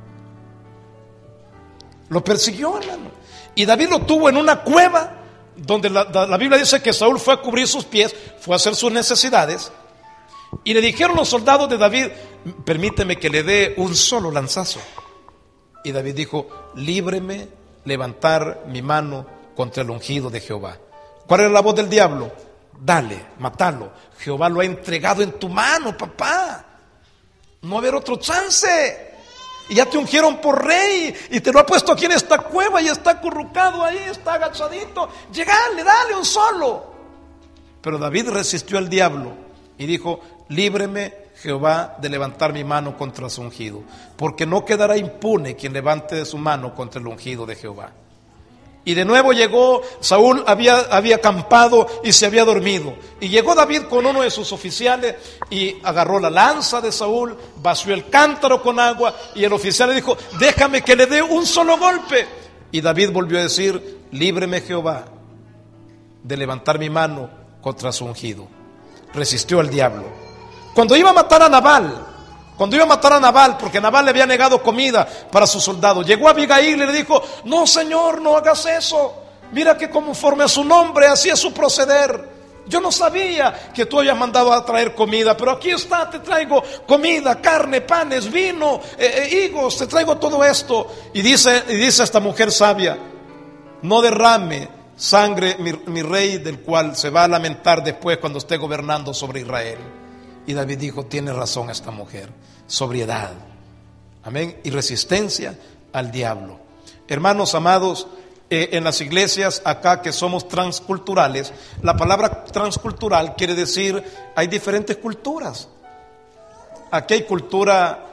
Lo persiguió, hermano. Y David lo tuvo en una cueva, donde la, la Biblia dice que Saúl fue a cubrir sus pies, fue a hacer sus necesidades. Y le dijeron los soldados de David, permíteme que le dé un solo lanzazo. Y David dijo, líbreme levantar mi mano contra el ungido de Jehová. ¿Cuál era la voz del diablo? Dale, matalo. Jehová lo ha entregado en tu mano, papá. No va a haber otro chance. Y ya te ungieron por rey y te lo ha puesto aquí en esta cueva y está acurrucado ahí, está agachadito. Llegale, dale un solo. Pero David resistió al diablo y dijo, líbreme Jehová de levantar mi mano contra su ungido, porque no quedará impune quien levante de su mano contra el ungido de Jehová. Y de nuevo llegó, Saúl había, había acampado y se había dormido. Y llegó David con uno de sus oficiales y agarró la lanza de Saúl, vació el cántaro con agua y el oficial le dijo, déjame que le dé un solo golpe. Y David volvió a decir, líbreme Jehová de levantar mi mano contra su ungido. Resistió al diablo. Cuando iba a matar a Nabal, Cuando iba a matar a Nabal, porque Nabal le había negado comida para sus soldados, llegó a Abigail y le dijo, no señor, no hagas eso, mira que conforme a su nombre, así es su proceder. Yo no sabía que tú habías mandado a traer comida, pero aquí está, te traigo comida, carne, panes, vino, eh, eh, higos, te traigo todo esto. Y dice, y dice esta mujer sabia, no derrame sangre mi, mi rey, del cual se va a lamentar después cuando esté gobernando sobre Israel. Y David dijo, tiene razón esta mujer, sobriedad, amén, y resistencia al diablo. Hermanos amados, eh, en las iglesias acá que somos transculturales, la palabra transcultural quiere decir, hay diferentes culturas. Aquí hay cultura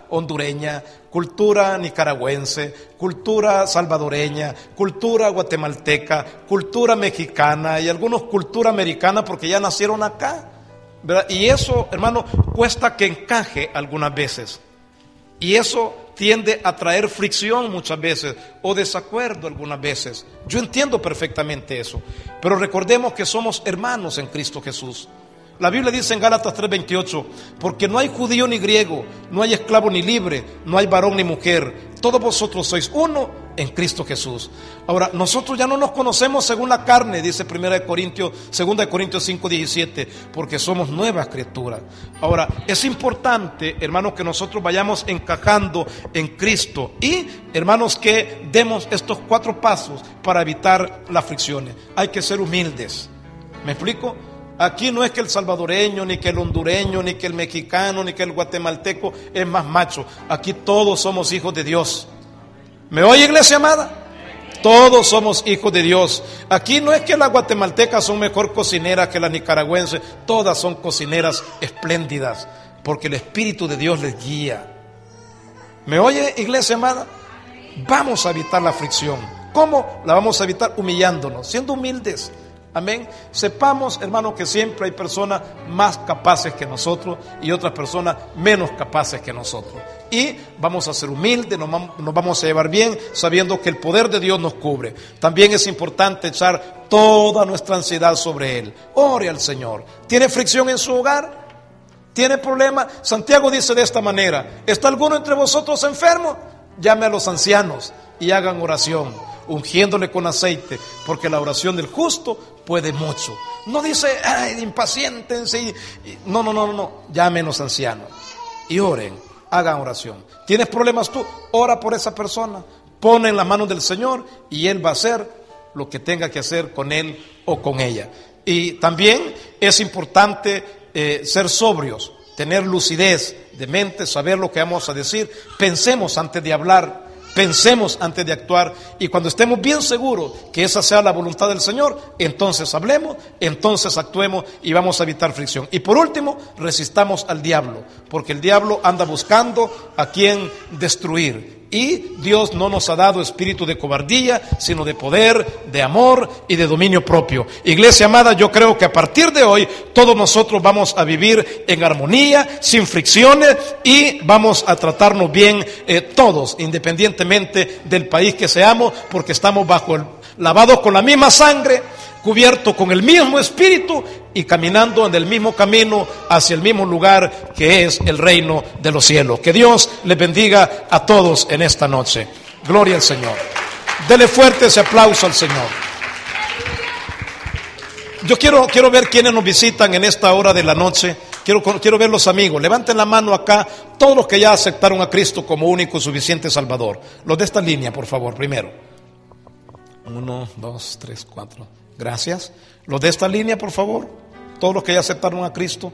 hondureña, cultura nicaragüense, cultura salvadoreña, cultura guatemalteca, cultura mexicana y algunos cultura americana porque ya nacieron acá, ¿verdad? Y eso, hermano, cuesta que encaje algunas veces. Y eso tiende a traer fricción muchas veces o desacuerdo algunas veces. Yo entiendo perfectamente eso, pero recordemos que somos hermanos en Cristo Jesús. La Biblia dice en Gálatas tres veintiocho, porque no hay judío ni griego, no hay esclavo ni libre, no hay varón ni mujer, todos vosotros sois uno en Cristo Jesús. Ahora, nosotros ya no nos conocemos según la carne, dice primera de Corintios, segunda de Corintios cinco diecisiete, porque somos nuevas criaturas. Ahora, es importante, hermanos, que nosotros vayamos encajando en Cristo y, hermanos, que demos estos cuatro pasos para evitar las fricciones. Hay que ser humildes. ¿Me explico? Aquí no es que el salvadoreño, ni que el hondureño, ni que el mexicano, ni que el guatemalteco es más macho. Aquí todos somos hijos de Dios. ¿Me oye, iglesia amada? Todos somos hijos de Dios. Aquí no es que las guatemaltecas son mejor cocineras que las nicaragüenses. Todas son cocineras espléndidas, porque el Espíritu de Dios les guía. ¿Me oye, iglesia amada? Vamos a evitar la fricción. ¿Cómo la vamos a evitar? Humillándonos, siendo humildes. Amén. Sepamos, hermanos, que siempre hay personas más capaces que nosotros y otras personas menos capaces que nosotros. Y vamos a ser humildes, nos vamos a llevar bien, sabiendo que el poder de Dios nos cubre. También es importante echar toda nuestra ansiedad sobre Él. Ore al Señor. ¿Tiene fricción en su hogar? ¿Tiene problema? Santiago dice de esta manera: ¿está alguno entre vosotros enfermo? Llame a los ancianos y hagan oración, ungiéndole con aceite, porque la oración del justo puede mucho. No dice, ay, impaciéntense. Y, y, no, no, no, no. Llamen a los ancianos y oren, hagan oración. ¿Tienes problemas tú? Ora por esa persona. Pon en las manos del Señor y Él va a hacer lo que tenga que hacer con él o con ella. Y también es importante eh, ser sobrios, tener lucidez de mente, saber lo que vamos a decir. Pensemos antes de hablar. Pensemos antes de actuar, y cuando estemos bien seguros que esa sea la voluntad del Señor, entonces hablemos, entonces actuemos y vamos a evitar fricción. Y por último, resistamos al diablo, porque el diablo anda buscando a quien destruir. Y Dios no nos ha dado espíritu de cobardía, sino de poder, de amor y de dominio propio. Iglesia amada, yo creo que a partir de hoy todos nosotros vamos a vivir en armonía, sin fricciones, y vamos a tratarnos bien eh, todos, independientemente del país que seamos, porque estamos bajo el, lavados con la misma sangre, cubierto con el mismo espíritu y caminando en el mismo camino hacia el mismo lugar que es el reino de los cielos. Que Dios les bendiga a todos en esta noche. Gloria al Señor. Dele fuerte ese aplauso al Señor. Yo quiero, quiero ver quiénes nos visitan en esta hora de la noche. Quiero, quiero ver los amigos. Levanten la mano acá, todos los que ya aceptaron a Cristo como único y suficiente Salvador. Los de esta línea, por favor, primero. Uno, dos, tres, cuatro. Gracias. Los de esta línea, por favor. Todos los que ya aceptaron a Cristo.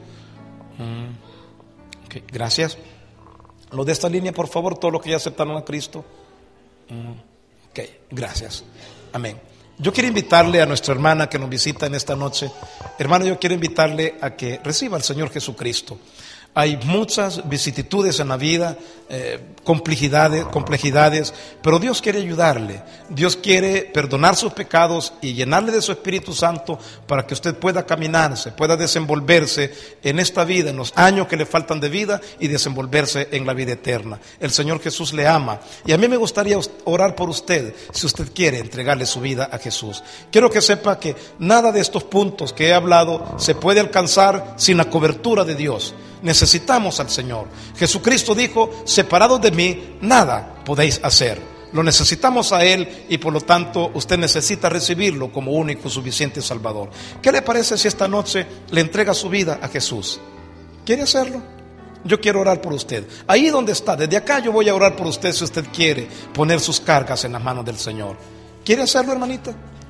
Okay, gracias. Los de esta línea, por favor. Todos los que ya aceptaron a Cristo. Ok, gracias. Amén. Yo quiero invitarle a nuestra hermana que nos visita en esta noche. Hermano, yo quiero invitarle a que reciba al Señor Jesucristo. Hay muchas vicisitudes en la vida, eh, complejidades, complejidades, pero Dios quiere ayudarle. Dios quiere perdonar sus pecados y llenarle de su Espíritu Santo para que usted pueda caminarse, pueda desenvolverse en esta vida, en los años que le faltan de vida, y desenvolverse en la vida eterna. El Señor Jesús le ama, y a mí me gustaría orar por usted, si usted quiere entregarle su vida a Jesús. Quiero que sepa que nada de estos puntos que he hablado se puede alcanzar sin la cobertura de Dios. Necesitamos al Señor. Jesucristo dijo: separados de mí, nada podéis hacer. Lo necesitamos a Él, y por lo tanto usted necesita recibirlo como único suficiente Salvador. ¿Qué le parece si esta noche le entrega su vida a Jesús? ¿Quiere hacerlo? Yo quiero orar por usted. Ahí donde está, desde acá yo voy a orar por usted si usted quiere poner sus cargas en las manos del Señor. ¿Quiere hacerlo, hermanita?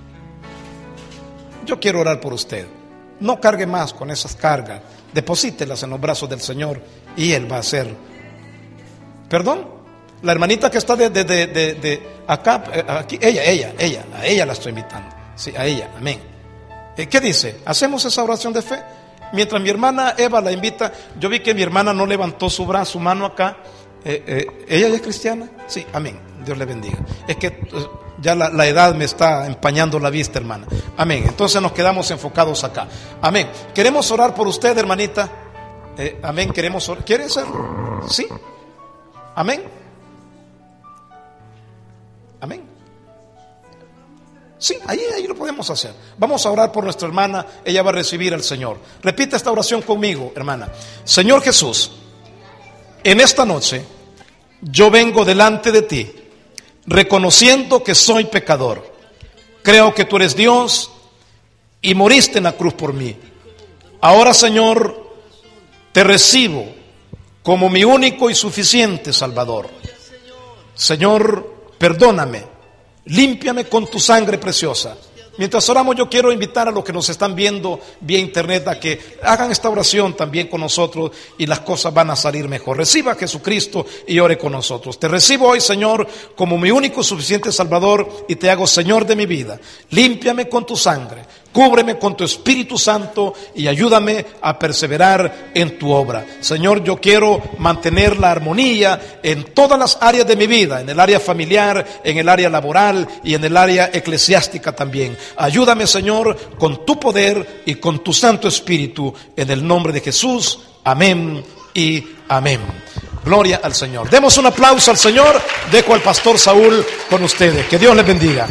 Yo quiero orar por usted. No cargue más con esas cargas. Deposítelas en los brazos del Señor y Él va a hacer. ¿Perdón? La hermanita que está de, de, de, de, de acá, aquí, ella, ella, ella, a ella la estoy invitando. Sí, a ella, amén. ¿Qué dice? ¿Hacemos esa oración de fe? Mientras mi hermana Eva la invita, yo vi que mi hermana no levantó su brazo, su mano acá. Eh, eh, ¿Ella ya es cristiana? Sí, amén. Dios le bendiga. Es que eh, ya la, la edad me está empañando la vista, hermana. Amén. Entonces nos quedamos enfocados acá. Amén. ¿Queremos orar por usted, hermanita? Eh, amén. ¿Queremos orar? ¿Quiere hacerlo? Sí. Amén. Amén. Sí, ahí, ahí lo podemos hacer. Vamos a orar por nuestra hermana. Ella va a recibir al Señor. Repita esta oración conmigo, hermana. Señor Jesús, en esta noche yo vengo delante de ti, reconociendo que soy pecador. Creo que tú eres Dios y moriste en la cruz por mí. Ahora, Señor, te recibo como mi único y suficiente Salvador. Señor, perdóname, límpiame con tu sangre preciosa. Mientras oramos, yo quiero invitar a los que nos están viendo vía internet a que hagan esta oración también con nosotros y las cosas van a salir mejor. Reciba a Jesucristo y ore con nosotros. Te recibo hoy, Señor, como mi único y suficiente Salvador y te hago Señor de mi vida. Límpiame con tu sangre, cúbreme con tu Espíritu Santo y ayúdame a perseverar en tu obra. Señor, yo quiero mantener la armonía en todas las áreas de mi vida, en el área familiar, en el área laboral y en el área eclesiástica también. Ayúdame, Señor, con tu poder y con tu Santo Espíritu, en el nombre de Jesús. Amén y amén. Gloria al Señor. Demos un aplauso al Señor. Dejo al pastor Saúl con ustedes. Que Dios les bendiga.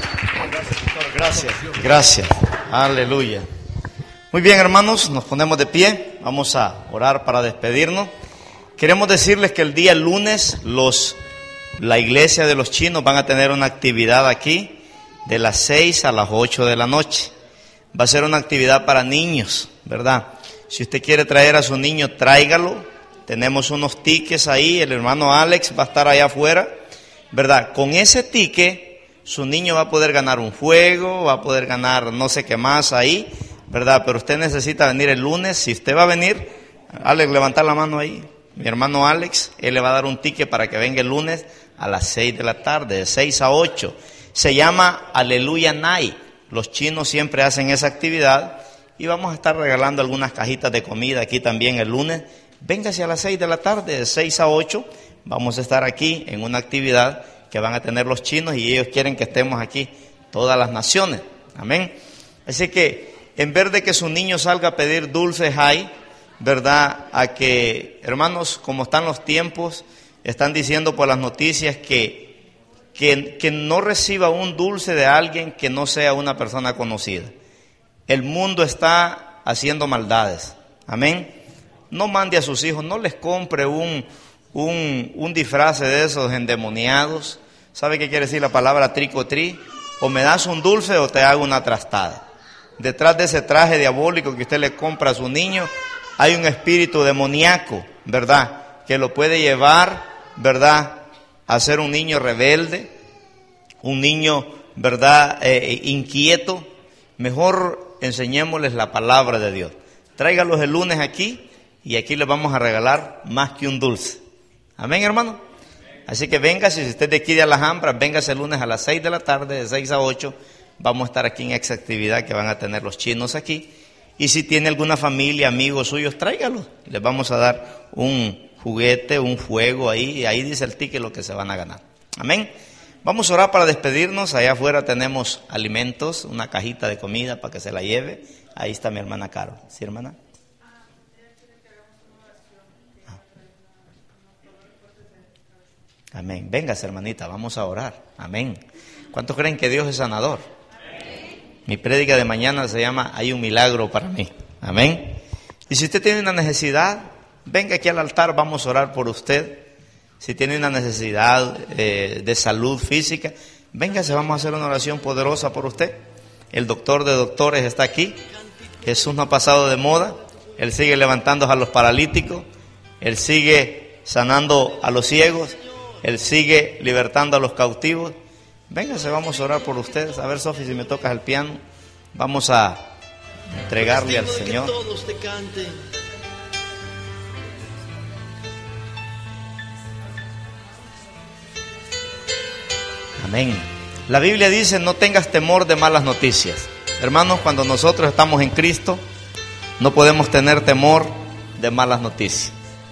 Gracias, gracias. Aleluya. Muy bien, hermanos, nos ponemos de pie. Vamos a orar para despedirnos. Queremos decirles que el día lunes los, la iglesia de los chinos van a tener una actividad aquí de las seis a las ocho de la noche. Va a ser una actividad para niños, ¿verdad? Si usted quiere traer a su niño, tráigalo. Tenemos unos tickets ahí, el hermano Alex va a estar allá afuera, ¿verdad? Con ese ticket, su niño va a poder ganar un juego, va a poder ganar no sé qué más ahí, ¿verdad? Pero usted necesita venir el lunes. Si usted va a venir, Alex, levanta la mano ahí. Mi hermano Alex, él le va a dar un ticket para que venga el lunes a las seis de la tarde, de seis a ocho. Se llama Aleluya Night. Los chinos siempre hacen esa actividad y vamos a estar regalando algunas cajitas de comida aquí también el lunes. Véngase a las seis de la tarde, de seis a ocho. Vamos a estar aquí en una actividad que van a tener los chinos y ellos quieren que estemos aquí todas las naciones. Amén. Así que en vez de que su niño salga a pedir dulces ahí, ¿verdad? A que, hermanos, como están los tiempos, están diciendo por las noticias que Que, que no reciba un dulce de alguien que no sea una persona conocida. El mundo está haciendo maldades. Amén. No mande a sus hijos, no les compre un, un, un disfraz de esos endemoniados. ¿Sabe qué quiere decir la palabra tricotri? O me das un dulce o te hago una trastada. Detrás de ese traje diabólico que usted le compra a su niño, hay un espíritu demoníaco, ¿verdad? Que lo puede llevar, ¿verdad?, a ser un niño rebelde, un niño, ¿verdad?, eh, inquieto. Mejor enseñémosles la palabra de Dios. Tráigalos el lunes aquí y aquí les vamos a regalar más que un dulce. Amén, hermano. Así que véngase, si usted de aquí de Alhambra, véngase el lunes a las seis de la tarde, de seis a ocho. Vamos a estar aquí en esa actividad que van a tener los chinos aquí. Y si tiene alguna familia, amigos suyos, tráigalos. Les vamos a dar un juguete, un fuego ahí, y ahí dice el ticket lo que se van a ganar. Amén. Vamos a orar para despedirnos. Allá afuera tenemos alimentos, una cajita de comida para que se la lleve. Ahí está mi hermana Carol. ¿Sí, hermana? Amén. Véngase, hermanita, vamos a orar. Amén. ¿Cuántos creen que Dios es sanador? Amén. Mi prédica de mañana se llama Hay un milagro para mí. Amén. Y si usted tiene una necesidad, venga aquí al altar, vamos a orar por usted. Si tiene una necesidad eh, de salud física, véngase, vamos a hacer una oración poderosa por usted. El doctor de doctores está aquí. Jesús no ha pasado de moda. Él sigue levantando a los paralíticos. Él sigue sanando a los ciegos. Él sigue libertando a los cautivos. Véngase, vamos a orar por ustedes. A ver, Sofi, si me tocas el piano. Vamos a entregarle al Señor. Amén. La Biblia dice, no tengas temor de malas noticias. Hermanos, cuando nosotros estamos en Cristo, no podemos tener temor de malas noticias.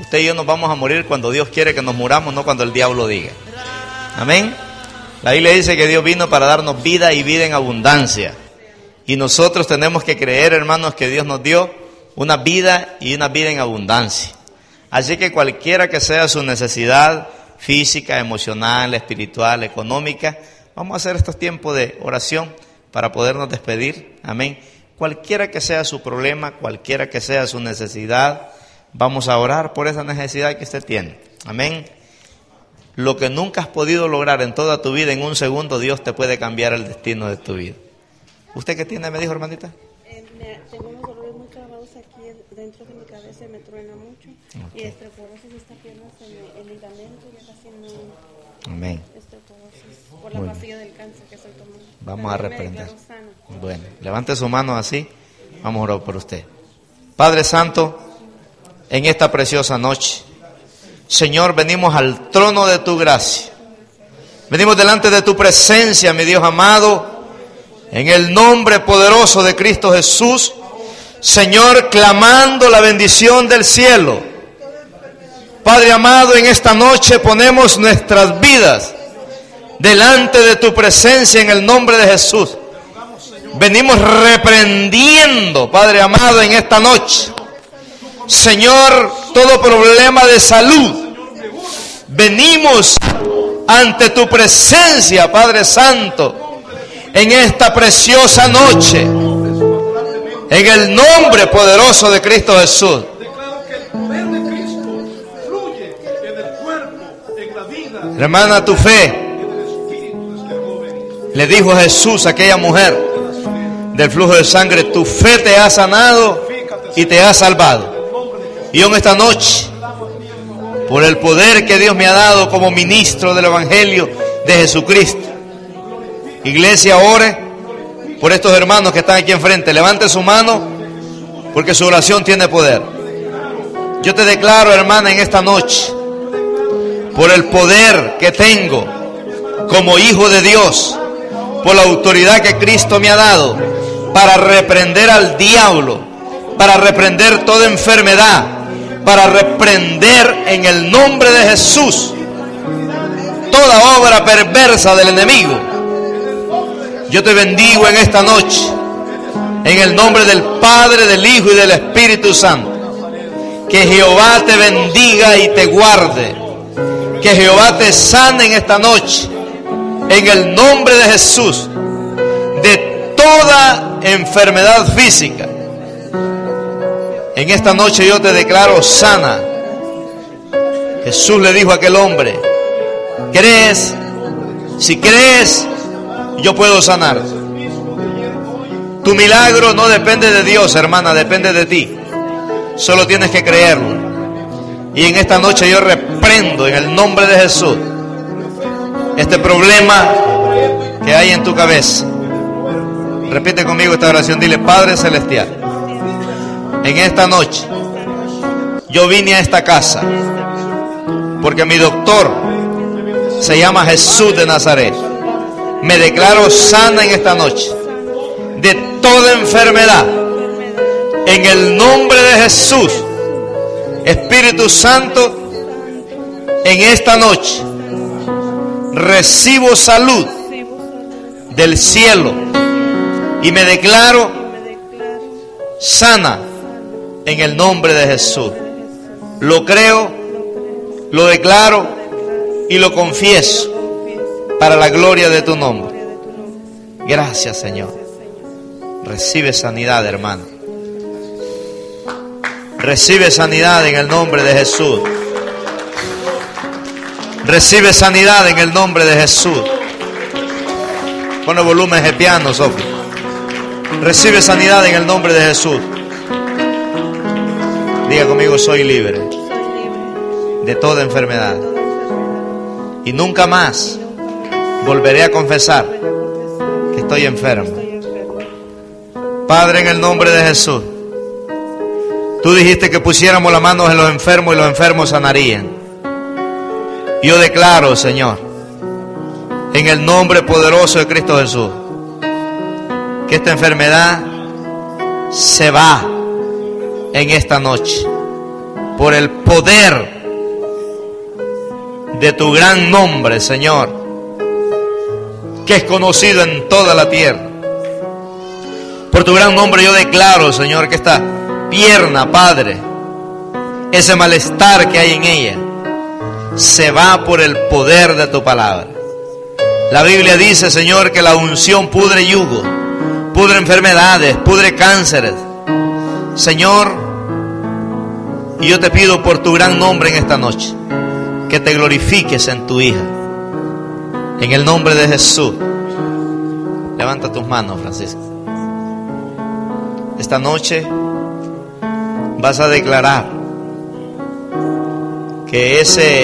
Usted y yo nos vamos a morir cuando Dios quiere que nos muramos, no cuando el diablo diga. Amén. La Biblia dice que Dios vino para darnos vida y vida en abundancia. Y nosotros tenemos que creer, hermanos, que Dios nos dio una vida y una vida en abundancia. Así que cualquiera que sea su necesidad física, emocional, espiritual, económica, vamos a hacer estos tiempos de oración para podernos despedir. Amén. Cualquiera que sea su problema, cualquiera que sea su necesidad, vamos a orar por esa necesidad que usted tiene. Amén. Lo que nunca has podido lograr en toda tu vida, en un segundo, Dios te puede cambiar el destino de tu vida. ¿Usted qué tiene, me dijo, hermanita? Eh, me, tengo unos dolores muy clavados aquí dentro de mi cabeza, me truena mucho. Okay. Y osteoporosis, esta pierna, se me, el ligamento ya casi no... Amén. Osteoporosis, por la muy pastilla del cáncer que estoy tomando. Vamos a reprender. Bueno, levante su mano así, vamos a orar por usted. Padre Santo, en esta preciosa noche, Señor, venimos al trono de tu gracia. Venimos delante de tu presencia, mi Dios amado, en el nombre poderoso de Cristo Jesús, Señor, clamando la bendición del cielo. Padre amado, en esta noche ponemos nuestras vidas delante de tu presencia en el nombre de Jesús. Venimos reprendiendo, Padre amado, en esta noche, Señor, todo problema de salud. Venimos ante tu presencia, Padre Santo, en esta preciosa noche, en el nombre poderoso de Cristo Jesús. Hermana, tu fe, le dijo Jesús a aquella mujer del flujo de sangre, tu fe te ha sanado y te ha salvado. Y yo en esta noche, por el poder que Dios me ha dado como ministro del Evangelio de Jesucristo, iglesia, ore por estos hermanos que están aquí enfrente. Levante su mano, porque su oración tiene poder. Yo te declaro, hermana, en esta noche, por el poder que tengo como hijo de Dios, por la autoridad que Cristo me ha dado, para reprender al diablo, para reprender toda enfermedad, para reprender en el nombre de Jesús toda obra perversa del enemigo. Yo te bendigo en esta noche, en el nombre del Padre, del Hijo y del Espíritu Santo. Que Jehová te bendiga y te guarde. Que Jehová te sane en esta noche, en el nombre de Jesús, de toda enfermedad física. En esta noche yo te declaro sana. Jesús le dijo a aquel hombre, ¿crees? Si crees, yo puedo sanar. Tu milagro no depende de Dios, hermana, depende de ti. Solo tienes que creerlo. Y en esta noche yo reprendo en el nombre de Jesús este problema que hay en tu cabeza. Repite conmigo esta oración, dile: Padre Celestial, en esta noche yo vine a esta casa porque mi doctor se llama Jesús de Nazaret. Me declaro sana en esta noche de toda enfermedad en el nombre de Jesús. Espíritu Santo, en esta noche recibo salud del cielo y me declaro sana en el nombre de Jesús. Lo creo, lo declaro y lo confieso para la gloria de tu nombre. Gracias, Señor. Recibe sanidad, hermano. Recibe sanidad en el nombre de Jesús. Recibe sanidad en el nombre de Jesús. Pon el volumen de piano, Sofía. Recibe sanidad en el nombre de Jesús. Diga conmigo: soy libre de toda enfermedad. Y nunca más volveré a confesar que estoy enfermo. Padre, en el nombre de Jesús, tú dijiste que pusiéramos las manos en los enfermos y los enfermos sanarían. Yo declaro, Señor, en el nombre poderoso de Cristo Jesús, que esta enfermedad se va en esta noche por el poder de tu gran nombre, Señor, que es conocido en toda la tierra. Por tu gran nombre yo declaro, Señor, que esta pierna, Padre, ese malestar que hay en ella, se va por el poder de tu palabra. La Biblia dice, Señor, que la unción pudre yugo, pudre enfermedades, pudre cánceres. Señor, y yo te pido por tu gran nombre en esta noche, que te glorifiques en tu hija. En el nombre de Jesús. Levanta tus manos, Francisco. Esta noche vas a declarar que ese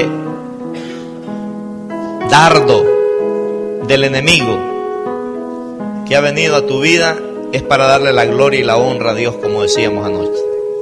dardo del enemigo que ha venido a tu vida es para darle la gloria y la honra a Dios, como decíamos anoche.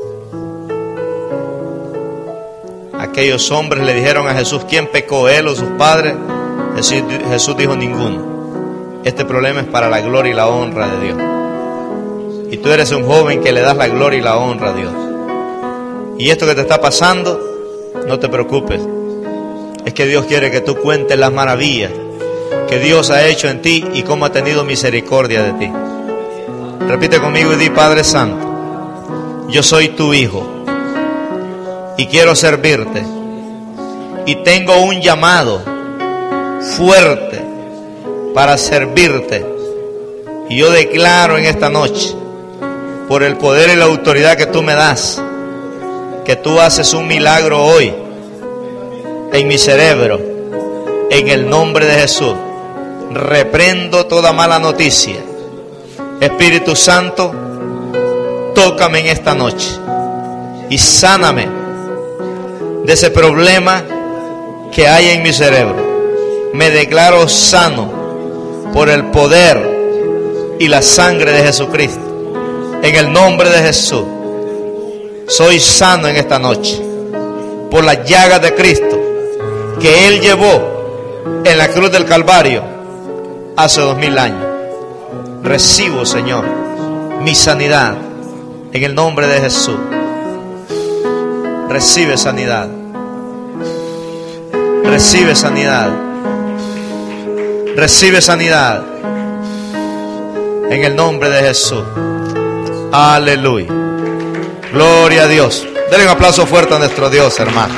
Aquellos hombres le dijeron a Jesús, ¿quién pecó, él o sus padres? Jesús, Jesús dijo, ninguno. Este problema es para la gloria y la honra de Dios. Y tú eres un joven que le das la gloria y la honra a Dios. Y esto que te está pasando, no te preocupes. Es que Dios quiere que tú cuentes las maravillas que Dios ha hecho en ti y cómo ha tenido misericordia de ti. Repite conmigo y di, Padre Santo, yo soy tu hijo y quiero servirte. Y tengo un llamado fuerte para servirte. Y yo declaro en esta noche, por el poder y la autoridad que tú me das, que tú haces un milagro hoy en mi cerebro. En el nombre de Jesús reprendo toda mala noticia. Espíritu Santo, tócame en esta noche y sáname de ese problema que hay en mi cerebro. Me declaro sano por el poder y la sangre de Jesucristo. En el nombre de Jesús soy sano en esta noche por las llagas de Cristo que Él llevó en la cruz del Calvario hace dos mil años. Recibo, Señor, mi sanidad en el nombre de Jesús. Recibe sanidad. Recibe sanidad. Recibe sanidad en el nombre de Jesús. Aleluya. Gloria a Dios. Denle un aplauso fuerte a nuestro Dios, hermano.